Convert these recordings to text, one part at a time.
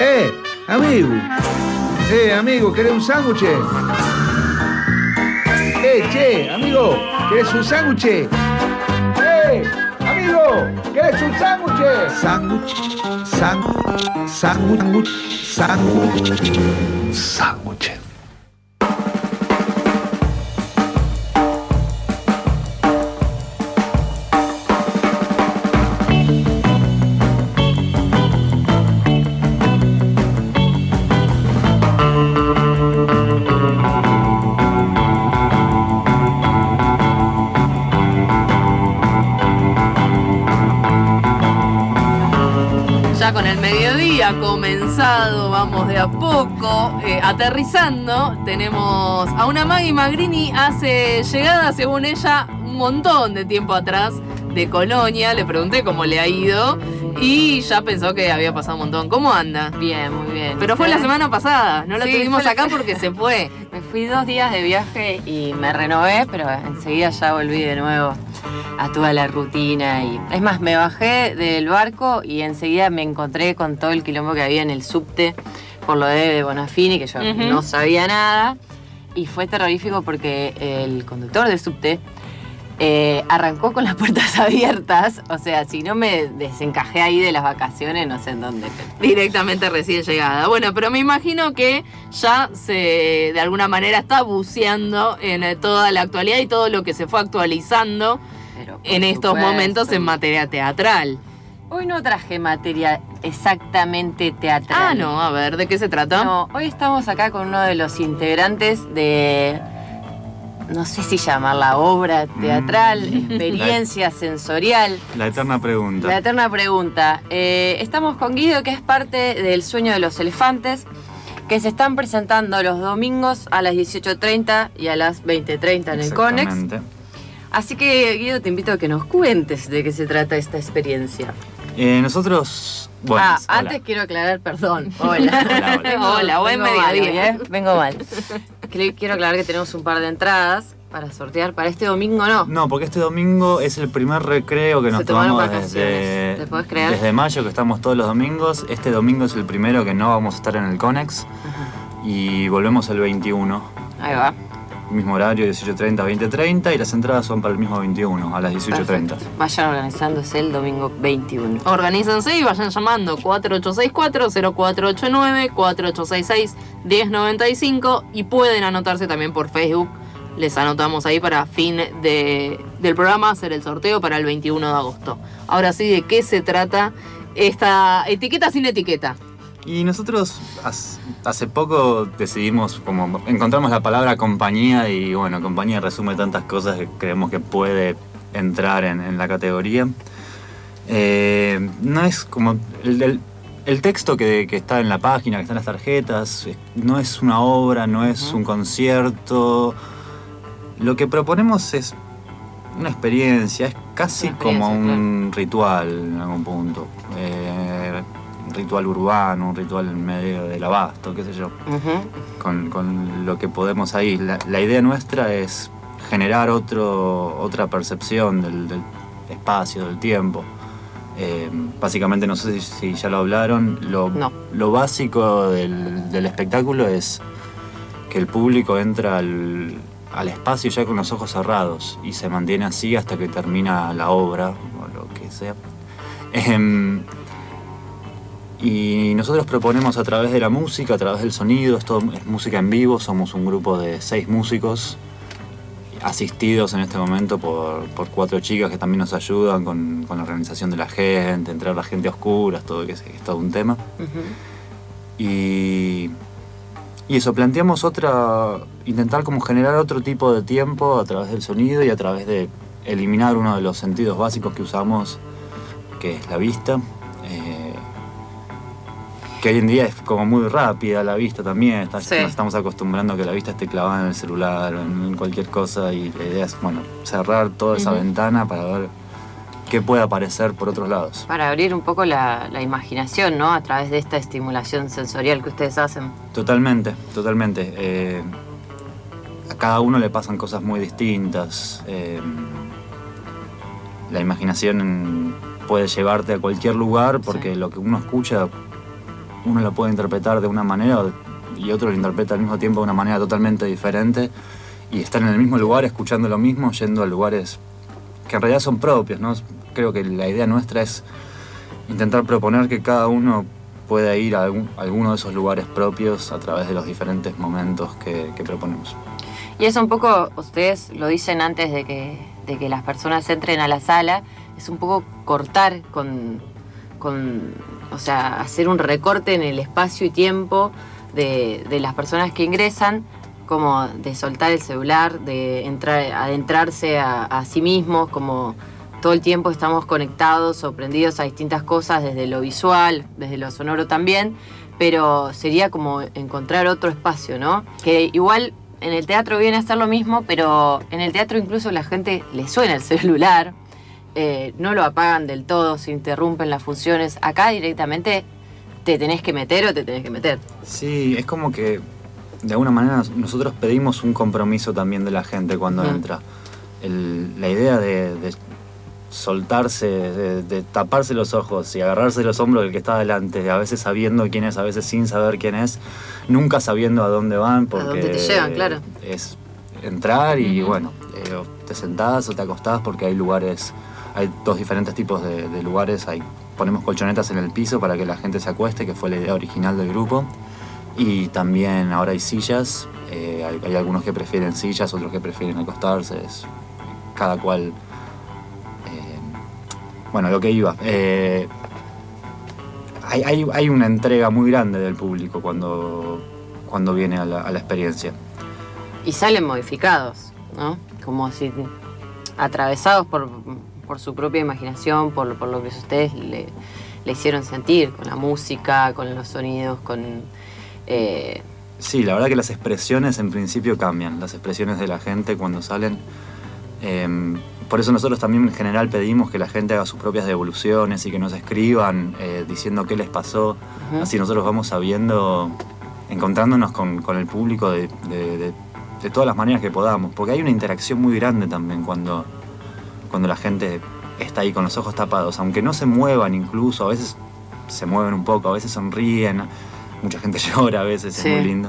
Amigo. Amigo, ¿querés un sándwich? Che, amigo, ¿querés un sándwich? Amigo, ¿querés un sándwich? Sándwich. Con el mediodía comenzado, vamos de a poco, aterrizando, tenemos a una Maggie Magrini, hace llegada, según ella, un montón de tiempo atrás de Colonia. Le pregunté cómo le ha ido y ya pensó que había pasado un montón. ¿Cómo anda? Bien, muy bien. Pero fue la semana pasada, no la tuvimos acá porque se fue. Me fui 2 días de viaje y me renové, pero enseguida ya volví de nuevo a toda la rutina. Y es más, me bajé del barco y enseguida me encontré con todo el quilombo que había en el subte por lo de Bonafini, que yo no sabía nada. Y fue terrorífico porque el conductor del subte arrancó con las puertas abiertas. O sea, si no me desencajé ahí de las vacaciones, no sé en dónde. Directamente recién llegada. Bueno, pero me imagino que ya de alguna manera está buceando en toda la actualidad y todo lo que se fue actualizando en estos momentos en materia teatral. Hoy no traje materia exactamente teatral. Ah, no, a ver, ¿de qué se trata? No, hoy estamos acá con uno de los integrantes de, no sé si llamarla obra teatral, experiencia sensorial. La eterna pregunta. La eterna pregunta. Estamos con Guido, que es parte del Sueño de los Elefantes, que se están presentando los domingos a las 18:30 y a las 20:30 en el Conex. Así que, Guido, te invito a que nos cuentes de qué se trata esta experiencia. Nosotros... Bueno, antes quiero aclarar, perdón. Hola. Hola, buen mediodía. Vengo mal. Quiero aclarar que tenemos un par de entradas para sortear. Para este domingo no. No, porque este domingo es el primer recreo que nos tomamos desde, ¿te podés creer? Desde mayo, que estamos todos los domingos. Este domingo es el primero que no vamos a estar en el Conex. Y volvemos el 21. Ahí va. Mismo horario, 18:30 a 20:30, y las entradas son para el mismo 21, a las 18:30. Vayan organizándose el domingo 21. Organícense y vayan llamando 4864-0489, 4866-1095 y pueden anotarse también por Facebook. Les anotamos ahí para fin del programa hacer el sorteo para el 21 de agosto. Ahora sí, ¿de qué se trata esta etiqueta sin etiqueta? Y nosotros hace poco decidimos, como encontramos la palabra compañía, y bueno, compañía resume tantas cosas que creemos que puede entrar en la categoría. No es como el texto que está en la página, que está en las tarjetas, no es una obra, no es un concierto. Lo que proponemos es una experiencia, es casi como un ritual en algún punto. Un ritual urbano, un ritual en medio del abasto, qué sé yo. Con lo que podemos ahí. La idea nuestra es generar otra percepción del espacio, del tiempo. Básicamente, no sé si ya lo hablaron, lo básico del espectáculo es que el público entra al espacio ya con los ojos cerrados y se mantiene así hasta que termina la obra o lo que sea. Y nosotros proponemos a través de la música, a través del sonido, es música en vivo. Somos un grupo de 6 músicos asistidos en este momento por 4 chicas que también nos ayudan con la organización de la gente, entrar la gente a oscuras, todo que es todo un tema. Y eso, planteamos intentar como generar otro tipo de tiempo a través del sonido y a través de eliminar uno de los sentidos básicos que usamos, que es la vista. Que hoy en día es como muy rápida la vista también. Nos estamos acostumbrando a que la vista esté clavada en el celular o en cualquier cosa, y la idea es, cerrar toda esa ventana para ver qué puede aparecer por otros lados. Para abrir un poco la imaginación, ¿no? A través de esta estimulación sensorial que ustedes hacen. Totalmente. A cada uno le pasan cosas muy distintas. La imaginación puede llevarte a cualquier lugar porque lo que uno escucha uno lo puede interpretar de una manera y otro lo interpreta al mismo tiempo de una manera totalmente diferente, y estar en el mismo lugar, escuchando lo mismo, yendo a lugares que en realidad son propios, ¿no? Creo que la idea nuestra es intentar proponer que cada uno pueda ir a alguno de esos lugares propios a través de los diferentes momentos que proponemos. Y es un poco, ustedes lo dicen antes de que las personas entren a la sala, es un poco cortar o sea, hacer un recorte en el espacio y tiempo de las personas que ingresan, como de soltar el celular, de adentrarse a sí mismos, como todo el tiempo estamos conectados o prendidos a distintas cosas, desde lo visual, desde lo sonoro también, pero sería como encontrar otro espacio, ¿no? Que igual en el teatro viene a ser lo mismo, pero en el teatro incluso la gente le suena el celular, no lo apagan del todo, se interrumpen las funciones. Acá directamente te tenés que meter o te tenés que meter. Sí, es como que de alguna manera nosotros pedimos un compromiso también de la gente cuando entra. La idea de soltarse, de taparse los ojos y agarrarse los hombros del que está adelante, a veces sabiendo quién es, a veces sin saber quién es, nunca sabiendo a dónde van, porque a dónde te llevan, claro. Es entrar y bueno, te sentás o te acostás, porque hay lugares, hay dos diferentes tipos de lugares. Ponemos colchonetas en el piso para que la gente se acueste, que fue la idea original del grupo, y también ahora hay sillas. Hay algunos que prefieren sillas, otros que prefieren acostarse, cada cual. Bueno, lo que iba. Hay una entrega muy grande del público cuando viene a la experiencia. Y salen modificados, ¿no? Como si atravesados por su propia imaginación, por lo que ustedes le hicieron sentir, con la música, con los sonidos, con... Sí, la verdad que las expresiones en principio cambian, las expresiones de la gente cuando salen. Por eso nosotros también en general pedimos que la gente haga sus propias devoluciones y que nos escriban diciendo qué les pasó. Así nosotros vamos sabiendo, encontrándonos con el público de todas las maneras que podamos. Porque hay una interacción muy grande también cuando la gente está ahí con los ojos tapados. Aunque no se muevan incluso, a veces se mueven un poco, a veces sonríen, mucha gente llora a veces, sí. Es muy lindo.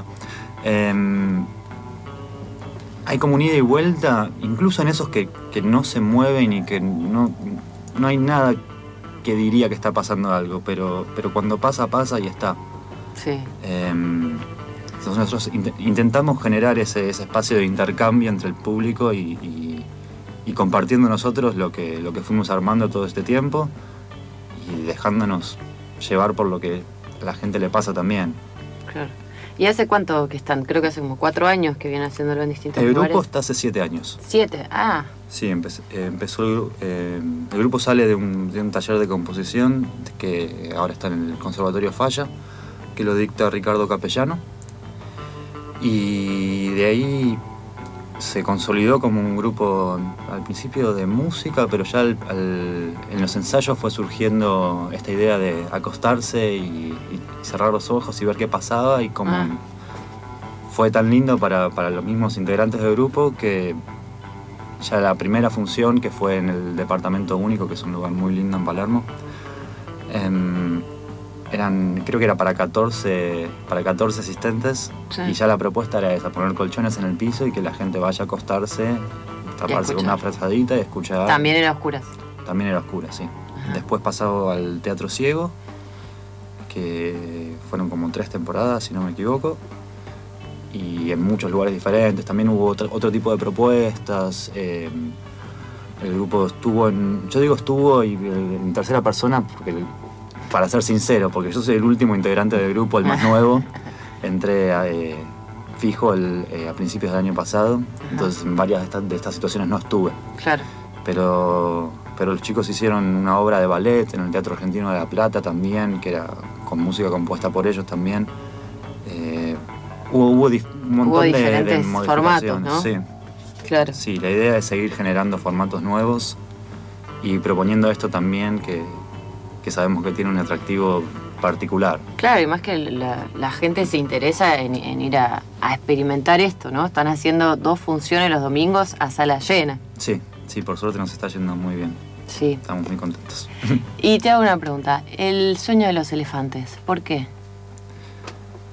Hay como un ida y vuelta, incluso en esos que no se mueven y que no hay nada que diría que está pasando algo, pero cuando pasa y está. Sí. Entonces nosotros intentamos generar ese espacio de intercambio entre el público y compartiendo nosotros lo que fuimos armando todo este tiempo y dejándonos llevar por lo que a la gente le pasa también. Claro. ¿Y hace cuánto que están? Creo que hace como 4 años que vienen haciéndolo en distintos lugares. El grupo está hace 7 años. 7, ah. Sí, empezó el grupo sale de un taller de composición que ahora está en el Conservatorio Falla, que lo dicta Ricardo Capellano. Y de ahí se consolidó como un grupo al principio de música, pero ya en los ensayos fue surgiendo esta idea de acostarse y cerrar los ojos y ver qué pasaba, y como fue tan lindo para los mismos integrantes del grupo que ya la primera función, que fue en el Departamento Único, que es un lugar muy lindo en Palermo, creo que era para 14 asistentes, sí. Y ya la propuesta era esa, poner colchones en el piso y que la gente vaya a acostarse, taparse con una frazadita y escuchar. También era oscuras. También era oscura, sí. Ajá. Después pasó al Teatro Ciego, que fueron como 3 temporadas, si no me equivoco, y en muchos lugares diferentes. También hubo otro tipo de propuestas. El grupo estuvo en tercera persona, porque para ser sincero, porque yo soy el último integrante del grupo, el más nuevo. Entré fijo a principios del año pasado, entonces en varias de estas situaciones no estuve. Claro. Pero los chicos hicieron una obra de ballet en el Teatro Argentino de La Plata también, que era con música compuesta por ellos también. Hubo un montón de modificaciones. Formatos, ¿no? Sí. Claro. Sí, la idea es seguir generando formatos nuevos y proponiendo esto también que sabemos que tiene un atractivo particular. Claro, y más que la gente se interesa en ir a experimentar esto, ¿no? Están haciendo 2 funciones los domingos a sala llena. Sí, por suerte nos está yendo muy bien. Sí. Estamos muy contentos. Y te hago una pregunta. El sueño de los elefantes, ¿por qué?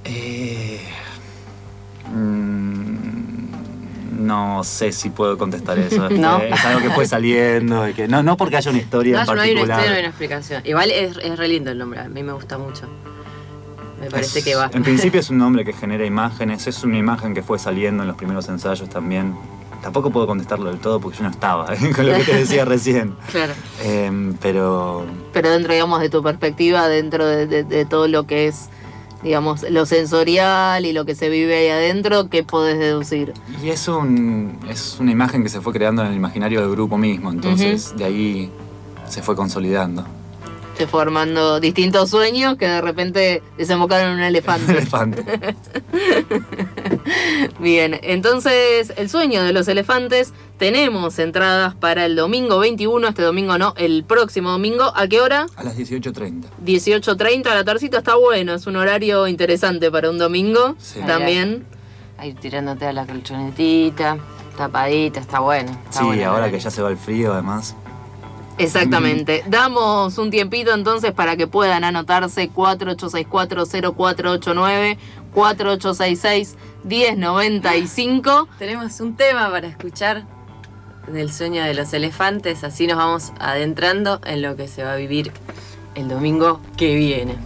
No sé si puedo contestar eso. ¿No? Es algo que fue saliendo. Y que, no porque haya una historia en No hay una particular. historia, no hay una explicación. Igual es re lindo el nombre, a mí me gusta mucho. Me parece que va. En principio es un nombre que genera imágenes, es una imagen que fue saliendo en los primeros ensayos también. Tampoco puedo contestarlo del todo porque yo no estaba con lo que te decía recién. Claro. Pero dentro, digamos, de tu perspectiva, dentro de todo lo que es, digamos, lo sensorial y lo que se vive ahí adentro, ¿qué podés deducir? y es una imagen que se fue creando en el imaginario del grupo mismo, entonces de ahí se fue consolidando. Se formando distintos sueños que de repente desembocaron en un elefante. Elefante. Bien, entonces el sueño de los elefantes, tenemos entradas para el domingo 21, este domingo no, el próximo domingo. ¿A qué hora? A las 18:30. 18:30, la tardecita está bueno, es un horario interesante para un domingo. Sí. También. Ahí tirándote a la colchonetita, tapadita, está bueno. Está Sí, bueno, ahora ¿verdad? que ya se va el frío además. Exactamente. Damos un tiempito entonces para que puedan anotarse 4864-0489, 4866-1095. Tenemos un tema para escuchar del sueño de los elefantes, así nos vamos adentrando en lo que se va a vivir el domingo que viene.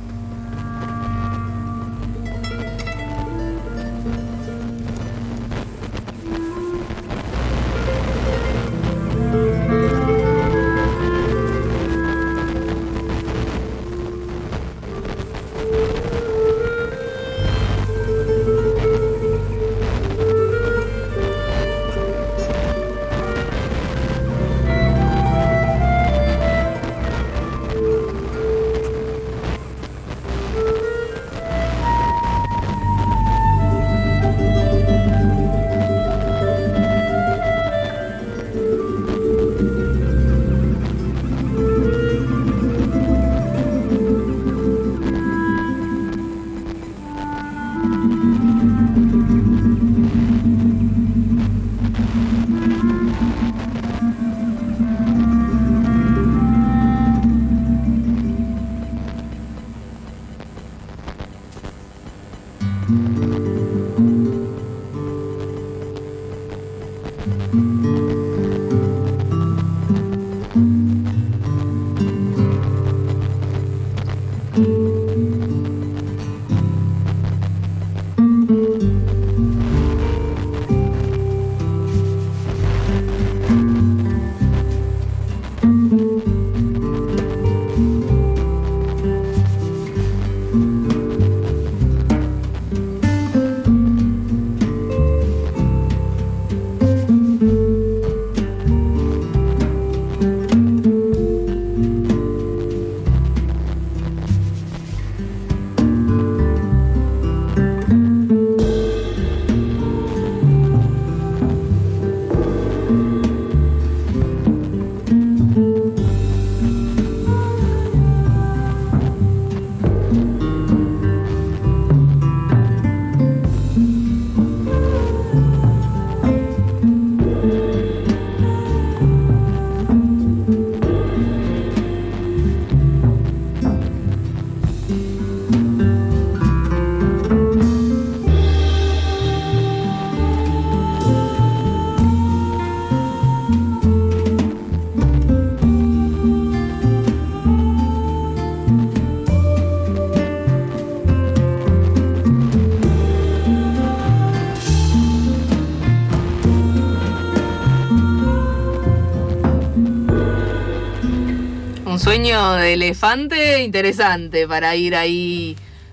Sueño de elefante interesante para ir ahí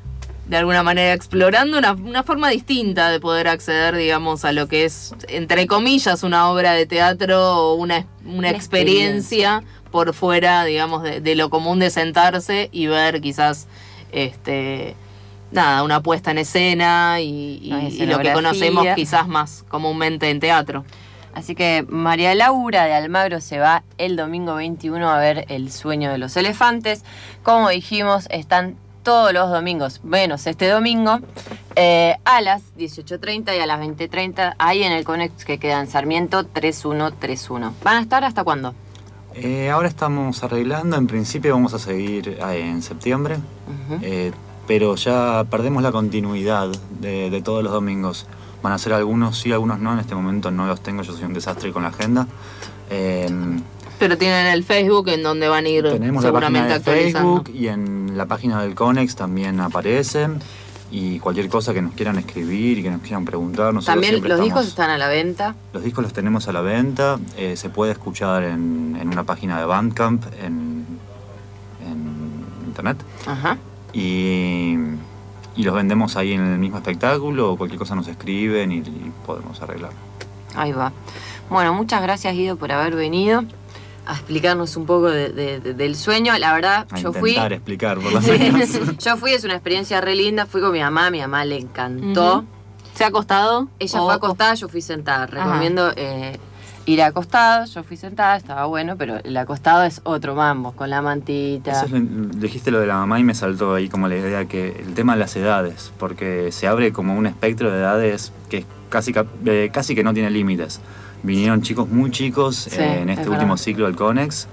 de alguna manera explorando una forma distinta de poder acceder, digamos, a lo que es, entre comillas, una obra de teatro o una experiencia por fuera, digamos, de lo común de sentarse y ver quizás una puesta en escena y lo que conocemos quizás más comúnmente en teatro. Así que María Laura de Almagro se va el domingo 21 a ver El sueño de los elefantes. Como dijimos, están todos los domingos, menos este domingo, a las 18:30 y a las 20:30, ahí en el Conex que queda en Sarmiento 3131. ¿Van a estar hasta cuándo? Ahora estamos arreglando, en principio vamos a seguir en septiembre. pero ya perdemos la continuidad de todos los domingos. Van a ser algunos sí, algunos no. En este momento no los tengo, yo soy un desastre con la agenda. Pero tienen el Facebook en donde van a ir Tenemos seguramente la página de actualizando. Facebook y en la página del Conex también aparecen. Y cualquier cosa que nos quieran escribir y que nos quieran preguntar. Nosotros También siempre los estamos... discos están a la venta. Los discos los tenemos a la venta. Se puede escuchar en una página de Bandcamp en internet. Ajá. Y los vendemos ahí en el mismo espectáculo, o cualquier cosa nos escriben y podemos arreglar. Ahí va. Bueno, muchas gracias, Guido, por haber venido a explicarnos un poco del sueño. La verdad, A yo fui... intentar explicar, por lo Sí, menos. yo fui, es una experiencia re linda. Fui con mi mamá le encantó. ¿Se ha acostado? Ella fue acostada, yo fui sentada. Ajá. Recomiendo ir acostado. Yo fui sentada, estaba bueno, pero el acostado es otro mambo, con la mantita. Eso dijiste lo de la mamá y me saltó ahí como la idea que el tema de las edades, porque se abre como un espectro de edades que es casi que no tiene límites. Vinieron chicos muy chicos Sí, en es este verdad. último ciclo del Conex.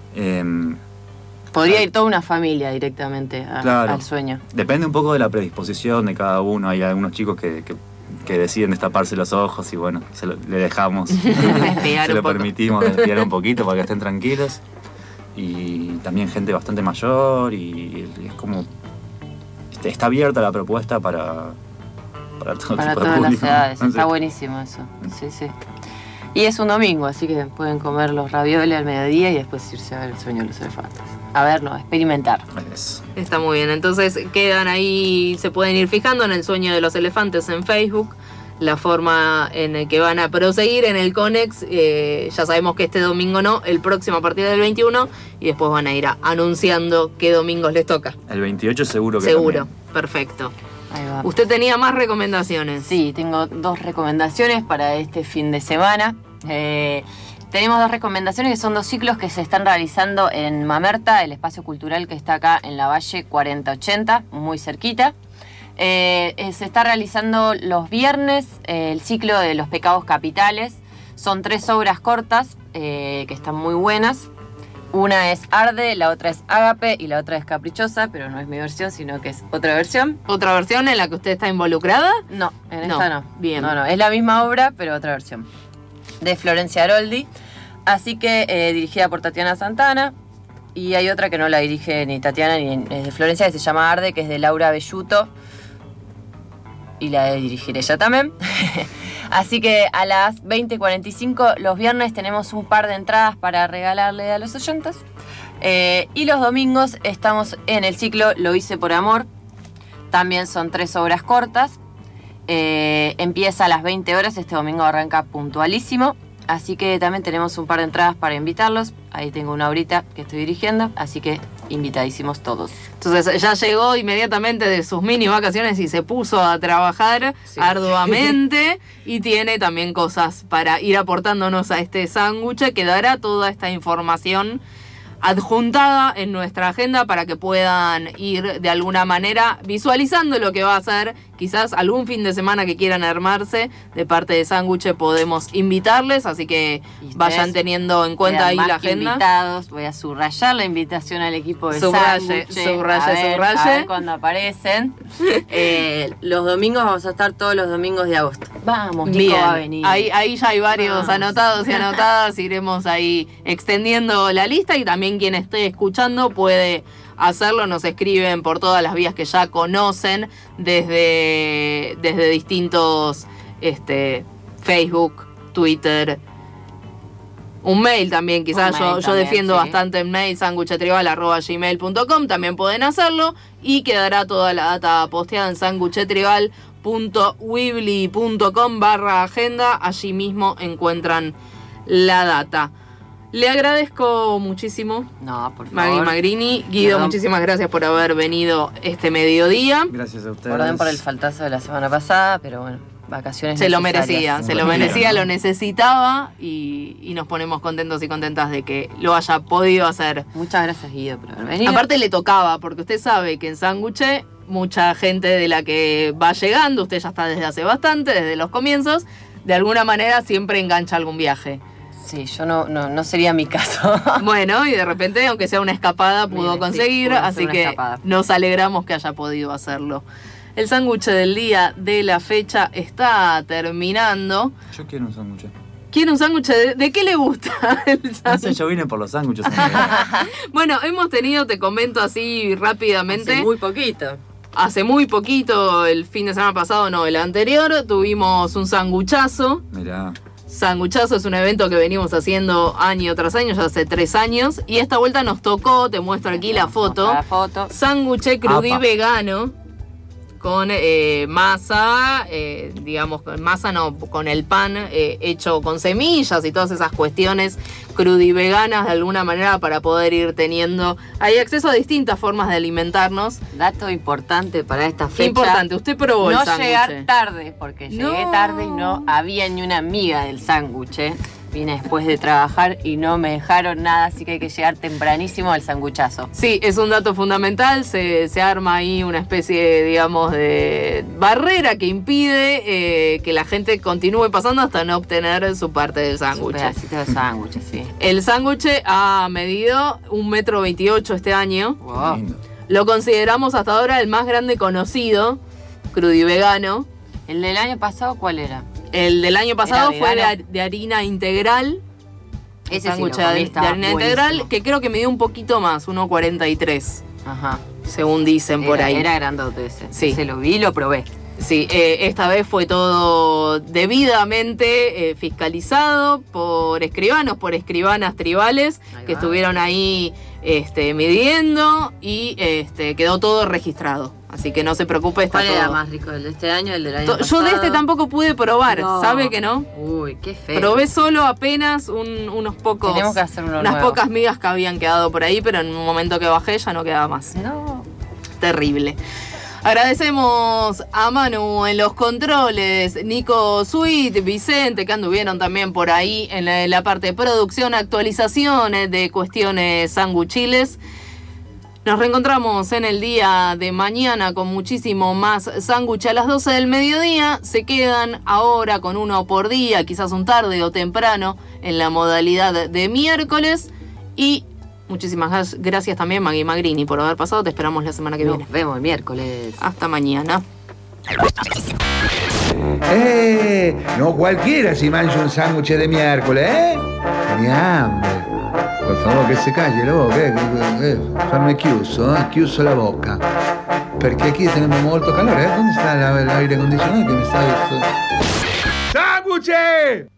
Podría ir toda una familia directamente Claro. al sueño. Depende un poco de la predisposición de cada uno. Hay algunos chicos que deciden destaparse los ojos y bueno, le dejamos, Respirar se un lo poco. permitimos respirar un poquito para que estén tranquilos. Y también gente bastante mayor y es como... Está abierta la propuesta para todo Para tipo de todas las público. edades. No sé. Está buenísimo eso. Sí, sí. Y es un domingo, así que pueden comer los ravioles al mediodía y después irse a ver el sueño de los elefantes. A verlo, a experimentar. Es- Está muy bien, entonces quedan ahí, se pueden ir fijando en el sueño de los elefantes en Facebook, la forma en la que van a proseguir en el Conex, ya sabemos que este domingo no, el próximo a partir del 21, y después van a ir anunciando qué domingos les toca. El 28 seguro que Seguro, también. perfecto. Ahí va. ¿Usted tenía más recomendaciones? Sí, tengo 2 recomendaciones para este fin de semana. Tenemos 2 recomendaciones que son 2 ciclos que se están realizando en Mamerta, el espacio cultural que está acá en la Valle 4080, muy cerquita. Se está realizando los viernes el ciclo de los pecados capitales. Son 3 obras cortas que están muy buenas. Una es Arde, la otra es Ágape y la otra es Caprichosa, pero no es mi versión, sino que es otra versión. ¿Otra versión en la que usted está involucrada? No, en No, esta no. bien. No, es la misma obra, pero otra versión. De Florencia Aroldi. Así que dirigida por Tatiana Santana. Y hay otra que no la dirige ni Tatiana ni es de Florencia, que se llama Arde, que es de Laura Belluto. Y la de dirigir ella también. Así que a las 20:45 los viernes tenemos un par de entradas para regalarle a los oyentes. Y los domingos estamos en el ciclo Lo hice por amor. También son 3 obras cortas. Empieza a las 20 horas, este domingo arranca puntualísimo. Así que también tenemos un par de entradas para invitarlos. Ahí tengo una ahorita que estoy dirigiendo, así que invitadísimos todos. Entonces ya llegó inmediatamente de sus mini vacaciones y se puso a trabajar Sí. arduamente y tiene también cosas para ir aportándonos a este sándwich. Quedará toda esta información adjuntada en nuestra agenda para que puedan ir de alguna manera visualizando lo que va a ser. Quizás algún fin de semana que quieran armarse de parte de Sándwich podemos invitarles, así que Y ustedes vayan teniendo en cuenta quedan ahí más la que agenda. Invitados. Voy a subrayar la invitación al equipo de Subraye, Sándwich. subraye. A ver cuando aparecen. Los domingos vamos a estar todos los domingos de agosto. Vamos, Nico Bien, va a venir. ahí ya hay varios Vamos. anotados y anotadas, iremos ahí extendiendo la lista y también quien esté escuchando puede hacerlo, nos escriben por todas las vías que ya conocen desde distintos Facebook, Twitter, un mail también, quizás Un mail yo también, defiendo sí. bastante el mail sanguchetribal@gmail.com, también pueden hacerlo y quedará toda la data posteada en sanguchetribal.weebly.com/agenda, allí mismo encuentran la data. Le agradezco muchísimo, No, por favor. Maggie Magrini. Guido, Perdón. muchísimas gracias por haber venido este mediodía. Gracias a ustedes. Perdón por el faltazo de la semana pasada, pero bueno, vacaciones Se lo necesarias. merecía, lo necesitaba y nos ponemos contentos y contentas de que lo haya podido hacer. Muchas gracias, Guido, por haber venido. Aparte le tocaba, porque usted sabe que en Sándwich mucha gente de la que va llegando, usted ya está desde hace bastante, desde los comienzos, de alguna manera siempre engancha algún viaje. Sí, yo no sería mi caso. Bueno, y de repente, aunque sea una escapada, pudo Sí, conseguir, pudo ser así una que escapada. nos alegramos que haya podido hacerlo. El sándwich del día de la fecha está terminando. Yo quiero un sándwich. ¿Quiere un sándwich? ¿De qué le gusta el No sé, sándwich? yo vine por los sándwiches. Bueno, hemos tenido, te comento así rápidamente, Hace muy poquito. hace muy poquito, el fin de semana pasado, no, el anterior, tuvimos un sanguchazo. Mirá. Sanguchazo es un evento que venimos haciendo año tras año, ya hace 3 años. Y esta vuelta nos tocó, te muestro aquí la foto, La foto. sándwich crudí Apa. vegano con masa, digamos, con masa no, con el pan hecho con semillas y todas esas cuestiones crudiveganas de alguna manera para poder ir teniendo. Hay acceso a distintas formas de alimentarnos. Dato importante para esta fecha. Importante, usted probó el No sándwich. llegar tarde, porque No. llegué tarde y no había ni una miga del sándwich. Vine después de trabajar y no me dejaron nada, así que hay que llegar tempranísimo al sanguchazo. Sí, es un dato fundamental, se arma ahí una especie, digamos, de barrera que impide que la gente continúe pasando hasta no obtener su parte del Un sándwich. pedacito de sándwich, sí. El sándwich ha medido 1,28 m este año. Wow. Lindo. Lo consideramos hasta ahora el más grande conocido, crudivegano. ¿El del año pasado cuál era? El del año pasado ¿Era fue vegano? de harina integral. Ese sí Sándwich lo comí, de estaba harina buenísimo. integral, que creo que midió un poquito más, 1,43, Ajá. según dicen por ahí. Era grandote ese. Sí. Se lo vi y lo probé. Sí, esta vez fue todo debidamente fiscalizado por escribanos, por escribanas tribales Ahí que va. estuvieron ahí midiendo y quedó todo registrado. Así que no se preocupe, está ¿Cuál todo. era más rico? ¿El de este año o el del año pasado? Yo de este tampoco pude probar, No. ¿sabe que no? Uy, qué feo. Probé solo apenas unos pocos. Tenemos que hacer uno unas nuevo. pocas migas que habían quedado por ahí, pero en un momento que bajé ya no quedaba más. No. Terrible. Agradecemos a Manu en los controles, Nico Sweet, Vicente, que anduvieron también por ahí en la parte de producción, actualizaciones de cuestiones sanguchiles. Nos reencontramos en el día de mañana con muchísimo más sándwich a las 12 del mediodía. Se quedan ahora con uno por día, quizás un tarde o temprano, en la modalidad de miércoles. Y muchísimas gracias también, Maggie Magrini, por haber pasado. Te esperamos la semana que viene. Nos vemos el miércoles. Hasta mañana. No cualquiera si mangia un sándwich de miércoles, ¿eh? Tenía hambre. Por favore, che si calli la bocca, farmi chiuso la bocca. Perché qui tenemos molto calore, ¿eh? ¿Dónde está el aire acondicionado que me está... ¡Sándwich!